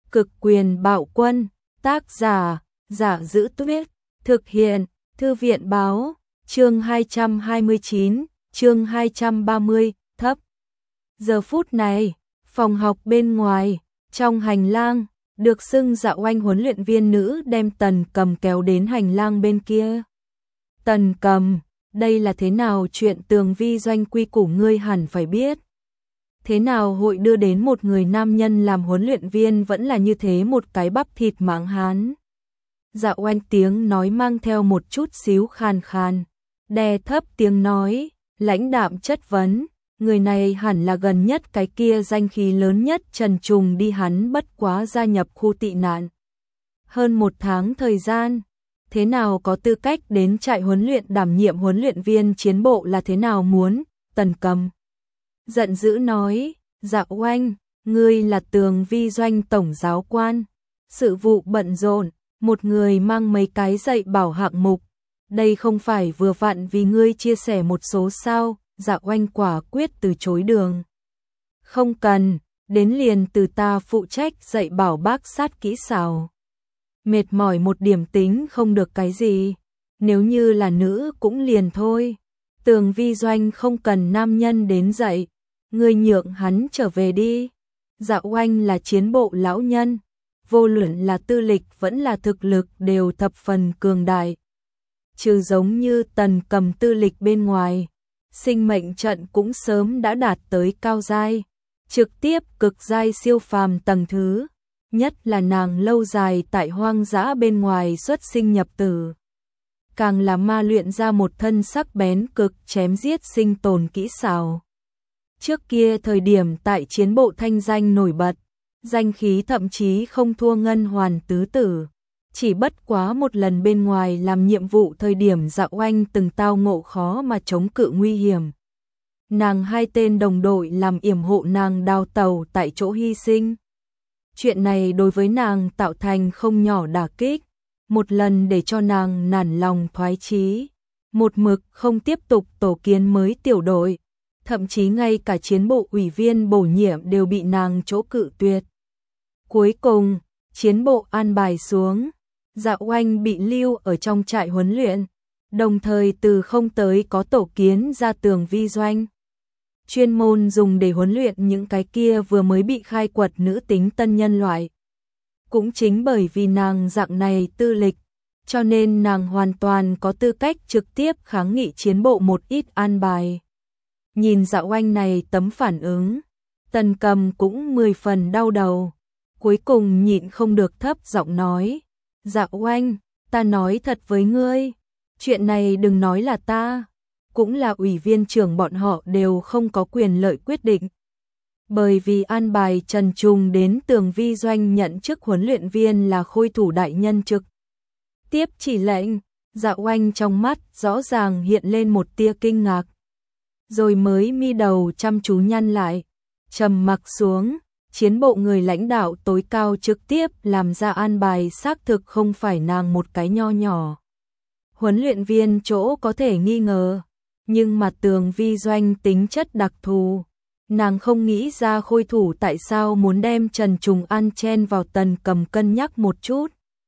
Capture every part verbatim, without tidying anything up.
Cực quyền bạo quân, tác giả, Giả Giữ Tuyết, thực hiện, Thư viện báo, chương hai trăm hai mươi chín, chương hai trăm ba mươi, thấp. Giờ phút này, phòng học bên ngoài, trong hành lang, được xưng Dạ Oanh huấn luyện viên nữ đem Tần Cầm kéo đến hành lang bên kia. Tần Cầm, đây là thế nào chuyện tường vi doanh quy củ ngươi hẳn phải biết. Thế nào hội đưa đến một người nam nhân làm huấn luyện viên vẫn là như thế một cái bắp thịt mãng hán. Dạ Oanh tiếng nói mang theo một chút xíu khàn khàn, đè thấp tiếng nói, lãnh đạm chất vấn, người này hẳn là gần nhất cái kia danh khí lớn nhất Trần Trùng đi, hắn bất quá gia nhập khu tị nạn. Hơn một tháng thời gian, thế nào có tư cách đến trại huấn luyện đảm nhiệm huấn luyện viên chiến bộ là thế nào muốn, Tần Cầm giận dữ nói, Dạ Oanh, ngươi là tường vi doanh tổng giáo quan, sự vụ bận rộn, một người mang mấy cái dạy bảo hạng mục, đây không phải vừa vặn vì ngươi chia sẻ một số sao. Dạ Oanh quả quyết từ chối đường. Không cần, đến liền từ ta phụ trách dạy bảo bác sát kỹ xảo. Mệt mỏi một điểm tính không được cái gì, nếu như là nữ cũng liền thôi. Tường vi doanh không cần nam nhân đến dạy, ngươi nhượng hắn trở về đi. Dạ Oanh là chiến bộ lão nhân, vô luận là tư lịch vẫn là thực lực đều thập phần cường đại. Trừ giống như Tần Cầm tư lịch bên ngoài, sinh mệnh trận cũng sớm đã đạt tới cao giai, trực tiếp cực giai siêu phàm tầng thứ, nhất là nàng lâu dài tại hoang dã bên ngoài xuất sinh nhập tử, càng là ma luyện ra một thân sắc bén cực chém giết sinh tồn kỹ xảo. Trước kia thời điểm tại chiến bộ thanh danh nổi bật, danh khí thậm chí không thua Ngân Hoàn tứ tử. Chỉ bất quá một lần bên ngoài làm nhiệm vụ thời điểm Dạ Oanh từng tao ngộ khó mà chống cự nguy hiểm. Nàng hai tên đồng đội làm yểm hộ nàng đào tàu tại chỗ hy sinh. Chuyện này đối với nàng tạo thành không nhỏ đả kích, một lần để cho nàng nản lòng thoái chí, một mực không tiếp tục tổ kiến mới tiểu đội, thậm chí ngay cả chiến bộ ủy viên bổ nhiệm đều bị nàng chỗ cự tuyệt. Cuối cùng, chiến bộ an bài xuống, Dạ Oanh bị lưu ở trong trại huấn luyện, đồng thời từ không tới có tổ kiến ra tường vi doanh. Chuyên môn dùng để huấn luyện những cái kia vừa mới bị khai quật nữ tính tân nhân loại. Cũng chính bởi vì nàng dạng này tư lịch, cho nên nàng hoàn toàn có tư cách trực tiếp kháng nghị chiến bộ một ít an bài. Nhìn Dạ Oanh này tấm phản ứng, Tần Cầm cũng mười phần đau đầu, cuối cùng nhịn không được thấp giọng nói. Dạ Oanh, ta nói thật với ngươi, chuyện này đừng nói là ta, cũng là ủy viên trưởng bọn họ đều không có quyền lợi quyết định. Bởi vì an bài Trần Trùng đến tường vi doanh nhận chức huấn luyện viên là khôi thủ đại nhân trực tiếp chỉ lệnh. Dạ Oanh trong mắt rõ ràng hiện lên một tia kinh ngạc, rồi mới mi đầu chăm chú nhăn lại, trầm mặc xuống. Chiến bộ người lãnh đạo tối cao trực tiếp làm ra an bài xác thực không phải nàng một cái nho nhỏ huấn luyện viên chỗ có thể nghi ngờ, nhưng mà tường vi doanh tính chất đặc thù, nàng không nghĩ ra khôi thủ tại sao muốn đem Trần Trùng An chen vào. Tần Cầm cân nhắc một chút,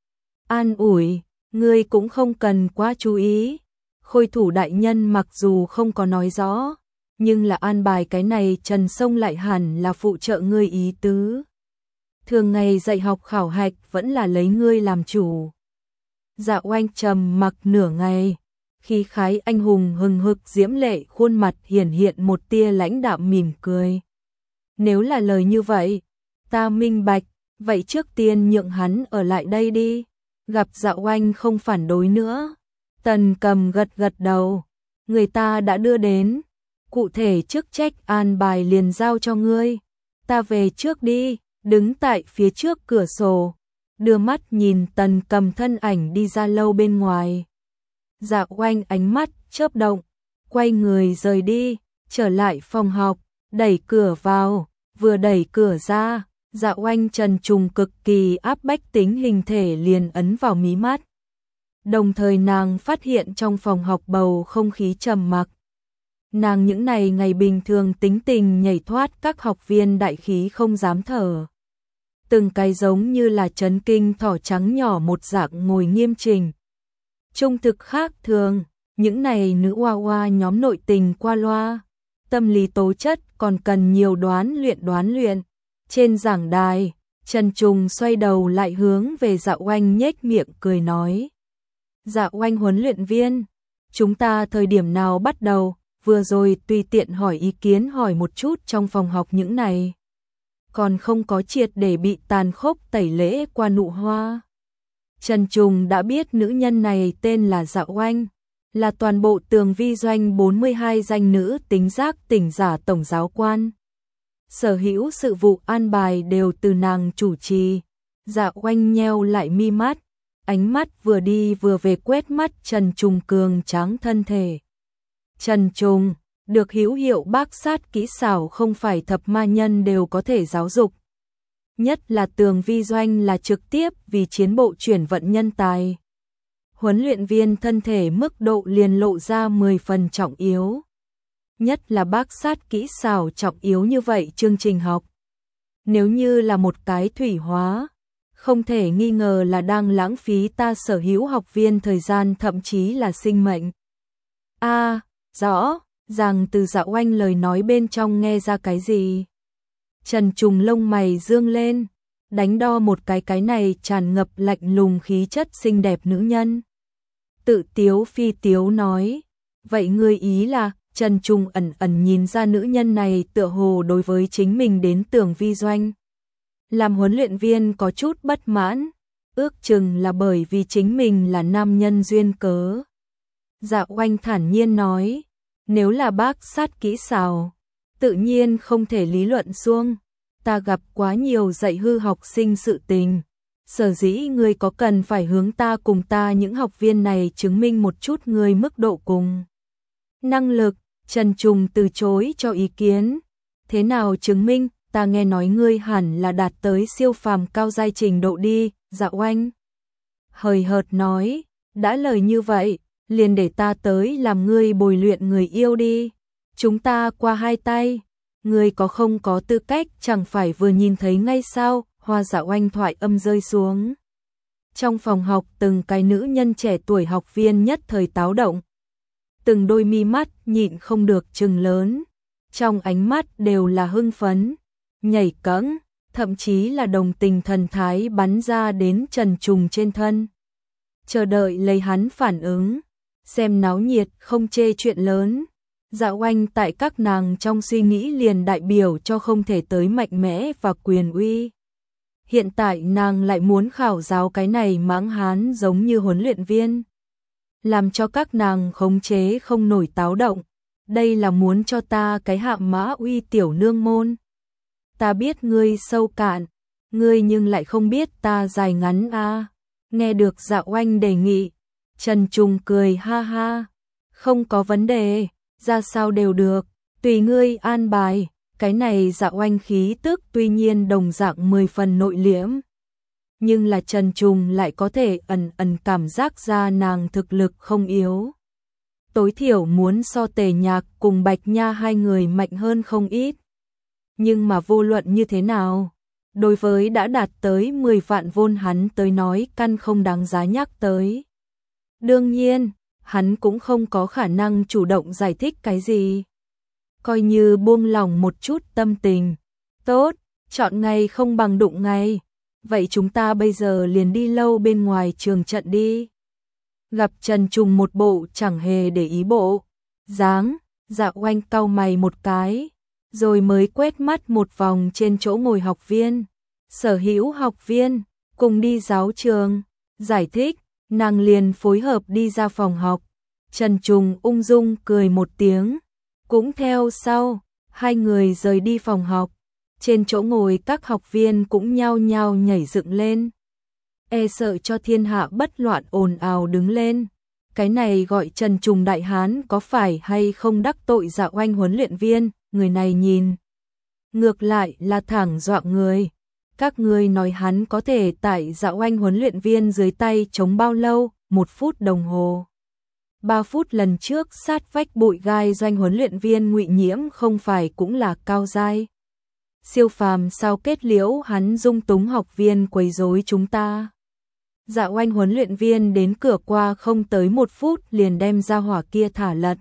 an ủi, ngươi cũng không cần quá chú ý, khôi thủ đại nhân mặc dù không có nói rõ, nhưng là an bài cái này Trần Sông lại hẳn là phụ trợ ngươi ý tứ. Thường ngày dạy học khảo hạch vẫn là lấy ngươi làm chủ. Dạ Oanh trầm mặc nửa ngày, khí khái anh hùng hừng hực diễm lệ khuôn mặt hiển hiện một tia lãnh đạm mỉm cười. Nếu là lời như vậy, ta minh bạch, vậy trước tiên nhượng hắn ở lại đây đi. Gặp Dạ Oanh không phản đối nữa, Tần Cầm gật gật đầu, người ta đã đưa đến. Cụ thể chức trách an bài liền giao cho ngươi, ta về trước đi. Đứng tại phía trước cửa sổ, đưa mắt nhìn Tần Cầm thân ảnh đi ra lâu bên ngoài. Dạ Oanh ánh mắt chớp động, quay người rời đi, trở lại phòng học, đẩy cửa vào, vừa đẩy cửa ra, Dạ Oanh Trần Trùng cực kỳ áp bách tính hình thể liền ấn vào mí mắt. Đồng thời nàng phát hiện trong phòng học bầu không khí trầm mặc. Nàng những này ngày bình thường tính tình nhảy thoát các học viên đại khí không dám thở. từng cái giống như là chấn kinh thỏ trắng nhỏ một dạng ngồi nghiêm chỉnh. Trung thực khác thường, những này nữ hoa hoa nhóm nội tình qua loa, tâm lý tố chất còn cần nhiều đoán luyện đoán luyện. Trên giảng đài, Trần Trùng xoay đầu lại hướng về Dạ Oanh nhếch miệng cười nói. Dạ Oanh huấn luyện viên, chúng ta thời điểm nào bắt đầu, vừa rồi tùy tiện hỏi ý kiến hỏi một chút trong phòng học những này. Còn không có triệt để bị tàn khốc tẩy lễ qua nụ hoa. Trần Trùng đã biết nữ nhân này tên là Dạ Oanh, là toàn bộ Tường Vi Doanh bốn mươi hai danh nữ tính giác tỉnh giả tổng giáo quan. Sở hữu sự vụ an bài đều từ nàng chủ trì. Dạ Oanh nheo lại mi mắt, ánh mắt vừa đi vừa về quét mắt Trần Trùng cường tráng thân thể. Trần Trùng, được hữu hiệu bác sát kỹ xảo không phải thập ma nhân đều có thể giáo dục. Nhất là Tường Vi Doanh là trực tiếp vì chiến bộ chuyển vận nhân tài. Huấn luyện viên thân thể mức độ liền lộ ra mười phần trọng yếu. Nhất là bác sát kỹ xảo trọng yếu như vậy chương trình học. Nếu như là một cái thủy hóa, không thể nghi ngờ là đang lãng phí ta sở hữu học viên thời gian thậm chí là sinh mệnh. A, à, rõ, rằng từ Dạ Oanh lời nói bên trong nghe ra cái gì? Trần Trùng lông mày dương lên, đánh đo một cái cái này tràn ngập lạnh lùng khí chất xinh đẹp nữ nhân. Tự tiếu phi tiếu nói, vậy ngươi ý là, Trần Trùng ẩn ẩn nhìn ra nữ nhân này tựa hồ đối với chính mình đến Tường Vi Doanh. Làm huấn luyện viên có chút bất mãn, ước chừng là bởi vì chính mình là nam nhân duyên cớ. Dạ Oanh thản nhiên nói, nếu là bác sát kỹ xảo, tự nhiên không thể lý luận suông, ta gặp quá nhiều dạy hư học sinh sự tình. Sở dĩ ngươi có cần phải hướng ta cùng ta những học viên này chứng minh một chút ngươi mức độ cùng. Năng lực, Trần Trùng từ chối cho ý kiến. Thế nào chứng minh, ta nghe nói ngươi hẳn là đạt tới siêu phàm cao giai trình độ đi, Dạ Oanh. Hời hợt nói, đã lời như vậy, liền để ta tới làm ngươi bồi luyện người yêu đi. Chúng ta qua hai tay, ngươi có không có tư cách chẳng phải vừa nhìn thấy ngay sao, Hoa Dạ Oanh thoại âm rơi xuống. Trong phòng học từng cái nữ nhân trẻ tuổi học viên nhất thời táo động. Từng đôi mi mắt nhịn không được trừng lớn, trong ánh mắt đều là hưng phấn, nhảy cẫng, thậm chí là đồng tình thần thái bắn ra đến Trần Trùng trên thân. Chờ đợi lấy hắn phản ứng, xem náo nhiệt không chê chuyện lớn. Dạ Oanh tại các nàng trong suy nghĩ liền đại biểu cho không thể tới mạnh mẽ và quyền uy. Hiện tại nàng lại muốn khảo giáo cái này mãng hán giống như huấn luyện viên. Làm cho các nàng khống chế không nổi táo động. Đây là muốn cho ta cái hạ mã uy tiểu nương môn. Ta biết ngươi sâu cạn, ngươi nhưng lại không biết ta dài ngắn a. À. Nghe được Dạ Oanh đề nghị, Trần Trùng cười ha ha. Không có vấn đề, ra sao đều được, tùy ngươi an bài. Cái này Dạ Oanh khí tức tuy nhiên đồng dạng mười phần nội liễm. Nhưng là Trần Trùng lại có thể ẩn ẩn cảm giác ra nàng thực lực không yếu. Tối thiểu muốn so Tề Nhạc cùng Bạch Nha hai người mạnh hơn không ít. Nhưng mà vô luận như thế nào, đối với đã đạt tới mười vạn vôn hắn tới nói căn không đáng giá nhắc tới. Đương nhiên, hắn cũng không có khả năng chủ động giải thích cái gì. Coi như buông lòng một chút tâm tình. Tốt, chọn ngày không bằng đụng ngày. Vậy chúng ta bây giờ liền đi lâu bên ngoài trường trận đi. Gặp Trần Trùng một bộ chẳng hề để ý bộ dáng, Dạ Oanh cau mày một cái, rồi mới quét mắt một vòng trên chỗ ngồi học viên. Sở hữu học viên, cùng đi giáo trường. Giải thích, nàng liền phối hợp đi ra phòng học. Trần Trùng ung dung cười một tiếng, cũng theo sau, hai người rời đi phòng học. Trên chỗ ngồi các học viên cũng nhao nhao nhảy dựng lên. E sợ cho thiên hạ bất loạn ồn ào đứng lên. Cái này gọi Trần Trùng đại hán có phải hay không đắc tội Dạ Oanh huấn luyện viên, người này nhìn. Ngược lại là thẳng dọa người. Các ngươi nói hắn có thể tại Dạ Oanh huấn luyện viên dưới tay chống bao lâu, một phút đồng hồ. Ba phút lần trước sát vách bụi gai doanh huấn luyện viên Ngụy Nhiễm không phải cũng là cao giai. Siêu phàm sao kết liễu hắn dung túng học viên quấy rối chúng ta. Dạ Oanh huấn luyện viên đến cửa qua không tới một phút liền đem ra hỏa kia thả lật.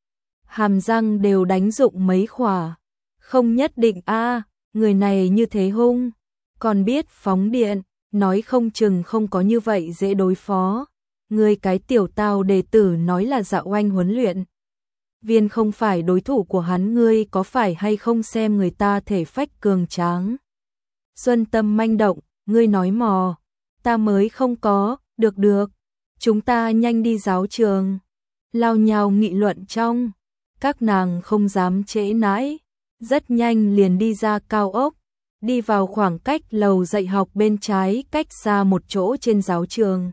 Hàm răng đều đánh rụng mấy khỏa. Không nhất định a, người này như thế hung, còn biết phóng điện, nói không chừng không có như vậy dễ đối phó. Người cái tiểu tao đệ tử nói là Dạ Oanh huấn luyện viên không phải đối thủ của hắn, ngươi có phải hay không xem người ta thể phách cường tráng. Xuân Tâm manh động, ngươi nói mò, ta mới không có, được được, chúng ta nhanh đi giáo trường. Lao nhào nghị luận trong, các nàng không dám trễ nãi, rất nhanh liền đi ra cao ốc, đi vào khoảng cách lầu dạy học bên trái cách xa một chỗ trên giáo trường.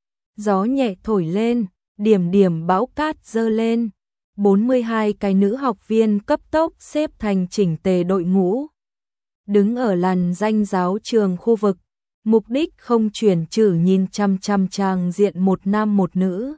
Gió nhẹ thổi lên, điểm điểm bão cát dơ lên. bốn mươi hai cái nữ học viên cấp tốc xếp thành chỉnh tề đội ngũ. Đứng ở làn danh giáo trường khu vực, mục đích không chuyển trừ nhìn chăm chăm chàng diện một nam một nữ.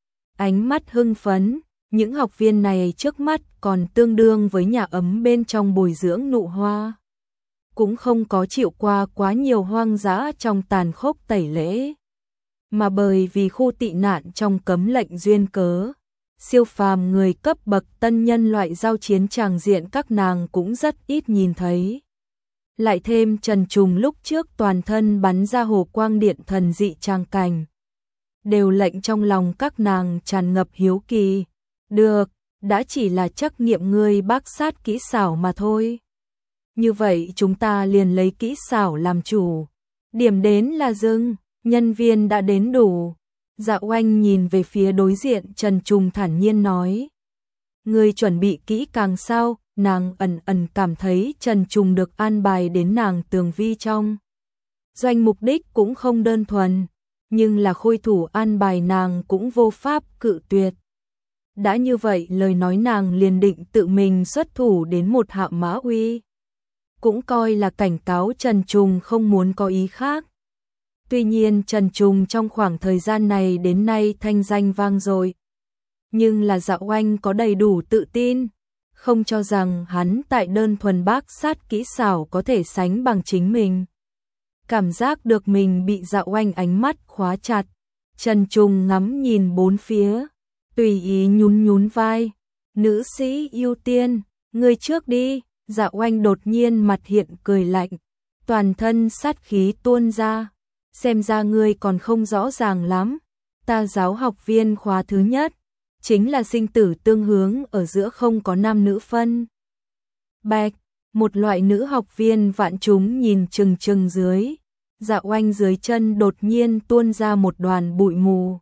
Ánh mắt hưng phấn, những học viên này trước mắt còn tương đương với nhà ấm bên trong bồi dưỡng nụ hoa. Cũng không có chịu qua quá nhiều hoang dã trong tàn khốc tẩy lễ. Mà bởi vì khu tị nạn trong cấm lệnh duyên cớ, siêu phàm người cấp bậc tân nhân loại giao chiến tràng diện các nàng cũng rất ít nhìn thấy. Lại thêm Trần Trùng lúc trước toàn thân bắn ra hồ quang điện thần dị trang cảnh. Đều lệnh trong lòng các nàng tràn ngập hiếu kỳ. Được, đã chỉ là trắc nghiệm ngươi bác sát kỹ xảo mà thôi. Như vậy chúng ta liền lấy kỹ xảo làm chủ. Điểm đến là dừng, nhân viên đã đến đủ. Dạ Oanh nhìn về phía đối diện Trần Trùng thản nhiên nói. Ngươi chuẩn bị kỹ càng sao? Nàng ẩn ẩn cảm thấy Trần Trùng được an bài đến nàng tường vi trong doanh, mục đích cũng không đơn thuần, nhưng là khôi thủ an bài nàng cũng vô pháp cự tuyệt. Đã như vậy lời nói nàng liền định tự mình xuất thủ đến một Hạ Mã Uy. Cũng coi là cảnh cáo Trần Trùng không muốn có ý khác. Tuy nhiên Trần Trùng trong khoảng thời gian này đến nay thanh danh vang dội, nhưng là Dạ Oanh có đầy đủ tự tin, không cho rằng hắn tại đơn thuần bác sát kỹ xảo có thể sánh bằng chính mình. Cảm giác được mình bị Dạ Oanh ánh mắt khóa chặt, Trần Trùng ngắm nhìn bốn phía, tùy ý nhún nhún vai. Nữ sĩ ưu tiên, ngươi trước đi. Dạ Oanh đột nhiên mặt hiện cười lạnh, toàn thân sát khí tuôn ra. Xem ra ngươi còn không rõ ràng lắm, ta giáo học viên khóa thứ nhất, chính là sinh tử tương hướng, ở giữa không có nam nữ phân. Bạch, một loại nữ học viên vạn chúng nhìn chừng chừng dưới. Dạ Oanh dưới chân đột nhiên tuôn ra một đoàn bụi mù,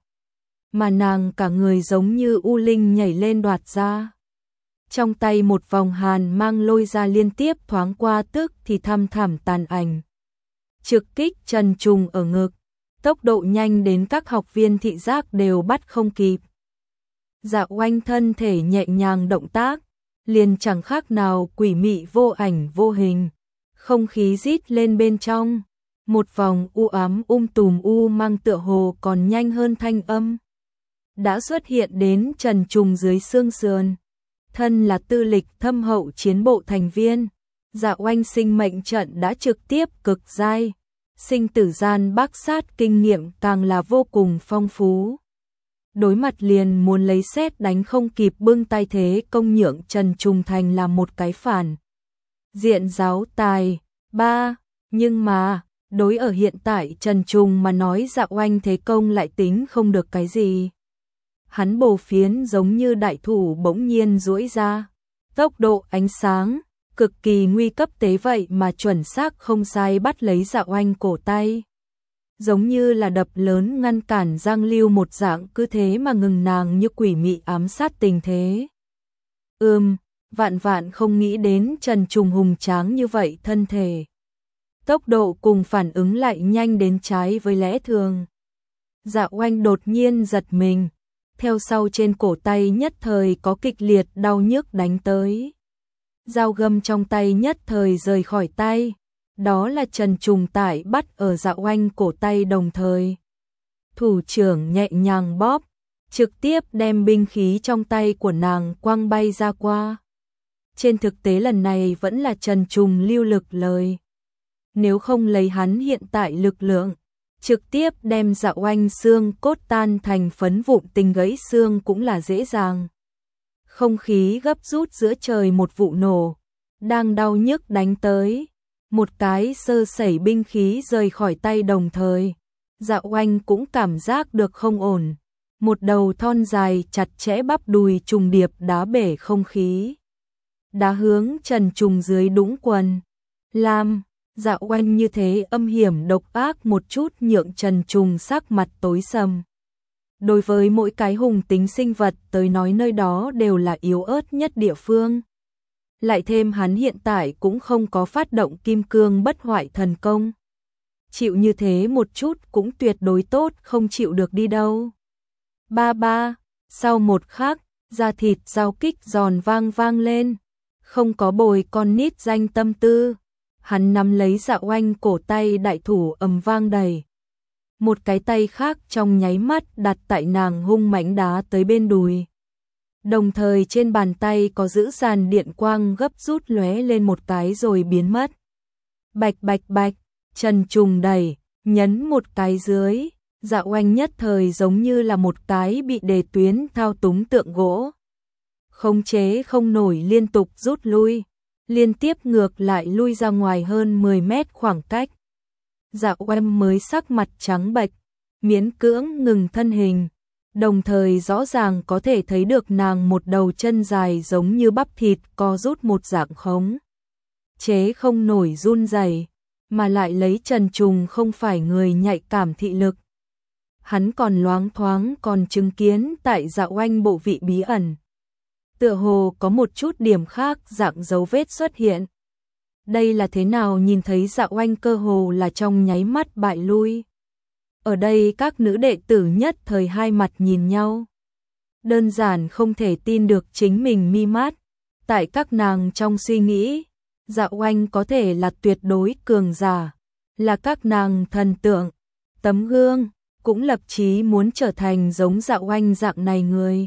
mà nàng cả người giống như u linh nhảy lên đoạt ra. Trong tay một vòng hàn mang lôi ra liên tiếp thoáng qua, tức thì thăm thẳm tàn ảnh. Trực kích Trần Trùng ở ngực, tốc độ nhanh đến các học viên thị giác đều bắt không kịp. Dạ Oanh thân thể nhẹ nhàng động tác, liền chẳng khác nào quỷ mị vô ảnh vô hình. Không khí rít lên bên trong, một vòng u ám um tùm u mang tựa hồ còn nhanh hơn thanh âm. Đã xuất hiện đến Trần Trùng dưới xương sườn. Thân là tư lịch thâm hậu chiến bộ thành viên, Dạ Oanh sinh mệnh trận đã trực tiếp cực giai, sinh tử gian bác sát kinh nghiệm càng là vô cùng phong phú. Đối mặt liền muốn lấy xét đánh không kịp bưng tay thế công nhượng Trần Trùng thành là một cái phản diện giáo tài. Ba, nhưng mà, đối ở hiện tại Trần Trùng mà nói Dạ Oanh thế công lại tính không được cái gì. Hắn bổ phiến giống như đại thủ bỗng nhiên duỗi ra, tốc độ ánh sáng cực kỳ nguy cấp tế vậy mà chuẩn xác không sai bắt lấy Dạ Oanh cổ tay, giống như là đập lớn ngăn cản Giang Lưu một dạng, cứ thế mà ngừng nàng như quỷ mị ám sát tình thế. Ừm, vạn vạn không nghĩ đến Trần Trùng hùng tráng như vậy, thân thể, tốc độ cùng phản ứng lại nhanh đến trái với lẽ thường. Dạ Oanh đột nhiên giật mình, theo sau trên cổ tay nhất thời có kịch liệt đau nhức đánh tới. Dao găm trong tay nhất thời rời khỏi tay, đó là Trần Trùng tải bắt ở Dạ Oanh cổ tay đồng thời. Thủ trưởng nhẹ nhàng bóp, trực tiếp đem binh khí trong tay của nàng quăng bay ra qua. Trên thực tế lần này vẫn là Trần Trùng lưu lực lời. Nếu không lấy hắn hiện tại lực lượng, trực tiếp đem Dạ Oanh xương cốt tan thành phấn vụn tình gãy xương cũng là dễ dàng. Không khí gấp rút giữa trời một vụ nổ, đang đau nhức đánh tới. Một cái sơ sẩy binh khí rời khỏi tay đồng thời. Dạ Oanh cũng cảm giác được không ổn. Một đầu thon dài chặt chẽ bắp đùi trùng điệp đá bể không khí. Đá hướng Trần Trùng dưới đũng quần. Lam, Dạ Oanh như thế âm hiểm độc ác một chút nhượng Trần Trùng sắc mặt tối sầm. Đối với mỗi cái hùng tính sinh vật tới nói nơi đó đều là yếu ớt nhất địa phương. Lại thêm hắn hiện tại cũng không có phát động kim cương bất hoại thần công. Chịu như thế một chút cũng tuyệt đối tốt, không chịu được đi đâu. Ba ba, sau một khắc, da thịt giao kích giòn vang vang lên. Không có bồi con nít danh tâm tư. Hắn nắm lấy Dạ Oanh cổ tay đại thủ ầm vang đầy. Một cái tay khác trong nháy mắt đặt tại nàng hung mãnh đá tới bên đùi. Đồng thời trên bàn tay có giữ sàn điện quang gấp rút lóe lên một cái rồi biến mất. Bạch bạch bạch, Trần Trùng đẩy, nhấn một cái dưới. Dạ Oanh nhất thời giống như là một cái bị đề tuyến thao túng tượng gỗ. Khống chế không nổi liên tục rút lui. Liên tiếp ngược lại lui ra ngoài hơn mười mét khoảng cách. Dạ Oanh mới sắc mặt trắng bệch, miễn cưỡng ngừng thân hình. Đồng thời rõ ràng có thể thấy được nàng một đầu chân dài giống như bắp thịt co rút một dạng khống. Chế không nổi run rẩy, mà lại lấy Trần Trùng không phải người nhạy cảm thị lực. Hắn còn loáng thoáng còn chứng kiến tại Dạ Oanh bộ vị bí ẩn. Tựa hồ có một chút điểm khác dạng dấu vết xuất hiện. Đây là thế nào nhìn thấy Dạ Oanh cơ hồ là trong nháy mắt bại lui. Ở đây các nữ đệ tử nhất thời hai mặt nhìn nhau. Đơn giản không thể tin được chính mình mi mắt. Tại các nàng trong suy nghĩ, Dạ Oanh có thể là tuyệt đối cường giả, là các nàng thần tượng, tấm gương, cũng lập chí muốn trở thành giống Dạ Oanh dạng này người.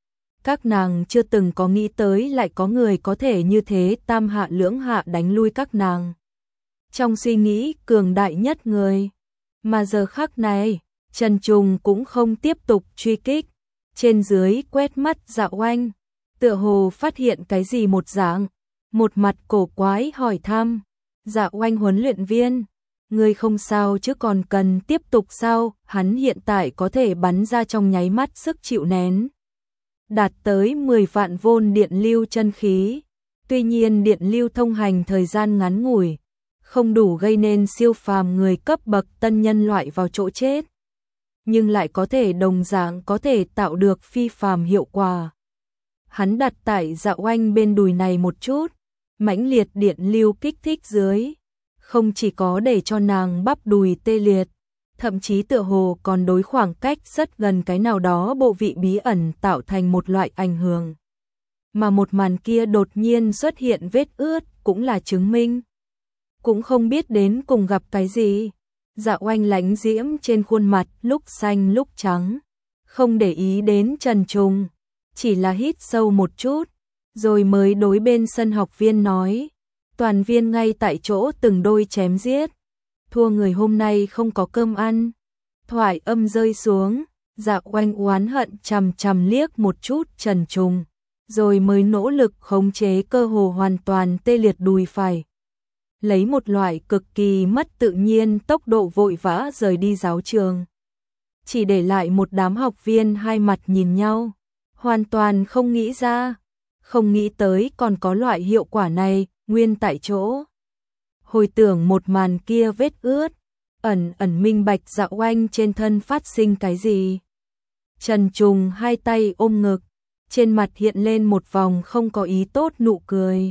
Các nàng chưa từng có nghĩ tới lại có người có thể như thế tam hạ lưỡng hạ đánh lui các nàng. Trong suy nghĩ cường đại nhất người. Mà giờ khắc này, Trần Trùng cũng không tiếp tục truy kích. Trên dưới quét mắt Dạ Oanh, tựa hồ phát hiện cái gì một dạng. Một mặt cổ quái hỏi thăm. Dạ Oanh huấn luyện viên, người không sao chứ còn cần tiếp tục sao? Hắn hiện tại có thể bắn ra trong nháy mắt sức chịu nén. Đạt tới mười vạn vôn điện lưu chân khí. Tuy nhiên điện lưu thông hành thời gian ngắn ngủi, không đủ gây nên siêu phàm người cấp bậc tân nhân loại vào chỗ chết. Nhưng lại có thể đồng dạng có thể tạo được phi phàm hiệu quả. Hắn đặt tại Dạ Oanh bên đùi này một chút, mãnh liệt điện lưu kích thích dưới. Không chỉ có để cho nàng bắp đùi tê liệt, thậm chí tựa hồ còn đối khoảng cách rất gần cái nào đó bộ vị bí ẩn tạo thành một loại ảnh hưởng. Mà một màn kia đột nhiên xuất hiện vết ướt cũng là chứng minh. Cũng không biết đến cùng gặp cái gì. Dạ Oanh lánh diễm trên khuôn mặt lúc xanh lúc trắng. Không để ý đến Trần Trùng, chỉ là hít sâu một chút, rồi mới đối bên sân học viên nói. Toàn viên ngay tại chỗ từng đôi chém giết. Thua người hôm nay không có cơm ăn. Thoại âm rơi xuống, Dạ Oanh oán hận chằm chằm liếc một chút Trần Trùng, rồi mới nỗ lực khống chế cơ hồ hoàn toàn tê liệt đùi phải. Lấy một loại cực kỳ mất tự nhiên tốc độ vội vã rời đi giáo trường. Chỉ để lại một đám học viên hai mặt nhìn nhau, hoàn toàn không nghĩ ra, không nghĩ tới còn có loại hiệu quả này, nguyên tại chỗ. Hồi tưởng một màn kia vết ướt, ẩn ẩn minh bạch Dạ Oanh trên thân phát sinh cái gì. Trần Trùng hai tay ôm ngực, trên mặt hiện lên một vòng không có ý tốt nụ cười.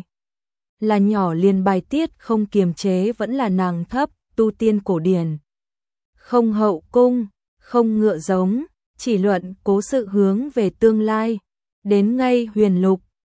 Là nhỏ liền bài tiết không kiềm chế vẫn là nàng thấp, tu tiên cổ điển. Không hậu cung, không ngựa giống, chỉ luận cố sự hướng về tương lai. Đến ngay huyền lục,